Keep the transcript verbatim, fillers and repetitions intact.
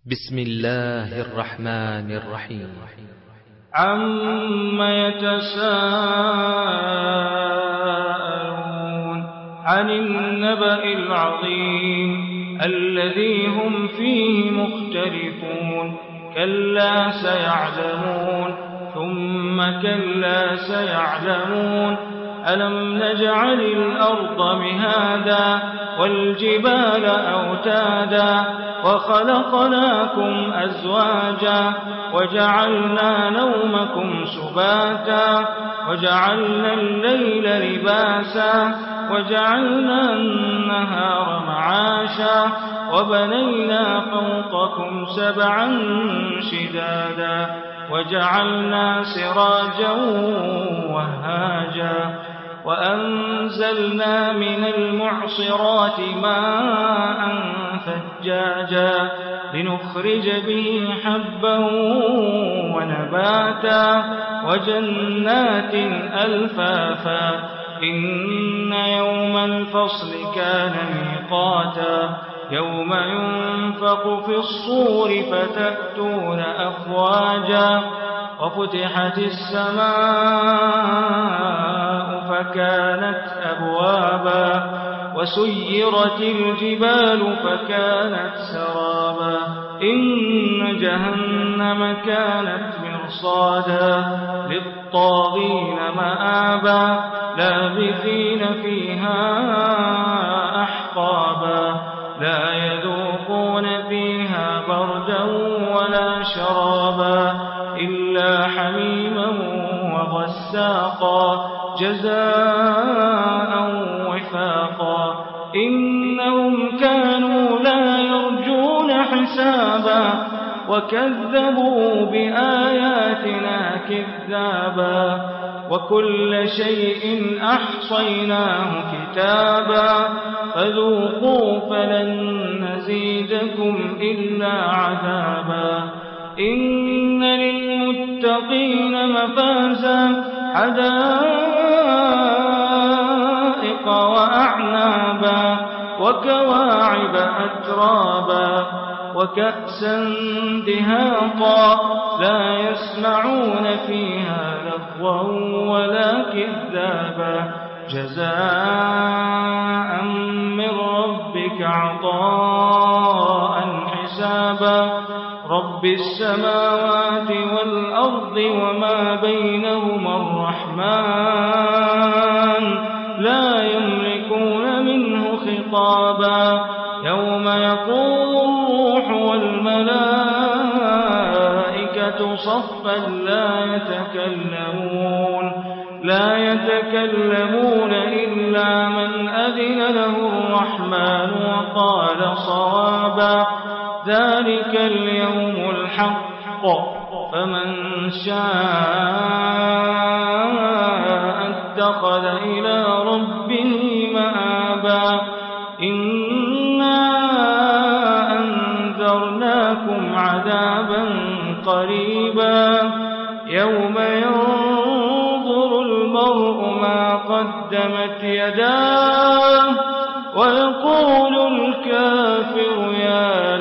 بسم الله الرحمن الرحيم. عم يتساءلون عن النبأ العظيم الذي هم فيه مختلفون كلا سيعلمون ثم كلا سيعلمون ألم نجعل الأرض مهادا والجبال أوتادا وخلقناكم أزواجا وجعلنا نومكم سباتا وجعلنا الليل لباسا وجعلنا النهار معاشا وبنينا فوقكم سبعا شدادا وجعلنا سراجا وهاجا وأنزلنا من المعصرات ماء ثجاجا لنخرج به حبا ونباتا وجنات ألفافا إن يوم الفصل كان ميقاتا يوم ينفق في الصور فتأتون أفواجا وفتحت السماء فكانت أبوابا وسيرت الجبال فكانت سرابا إن جهنم كانت مرصادا للطاغين مآبا لابثين فيها أحقابا لا يذوقون فيها بردا ولا شرابا إلا حميما وغساقا جزاء وفاقا إنهم كانوا لا يرجون حسابا وكذبوا بآياتنا كذابا وكل شيء أحصيناه كتابا فذوقوا فلن نزيدكم إلا عذابا إن للمتقين مفازا حدائق وأعنابا وكواعب أترابا وكأسا دهاقا لا يسمعون فيها لغوا ولا كذابا جزاء من ربك عطاء حسابا رب السماوات والأرض وما بينهما الرحمن لا يملكون منه خطابا يوم يقوم الروح والملائكة صفا لا يتكلمون لا يتكلمون إلا من أذن له الرحمن وقال صوابا ذلك اليوم الحق فمن شاء اتخذ إلى ربه مآبا إنا أنذرناكم عذابا قريبا يوم ينظر المرء ما قدمت يداه ويقول الكافر يا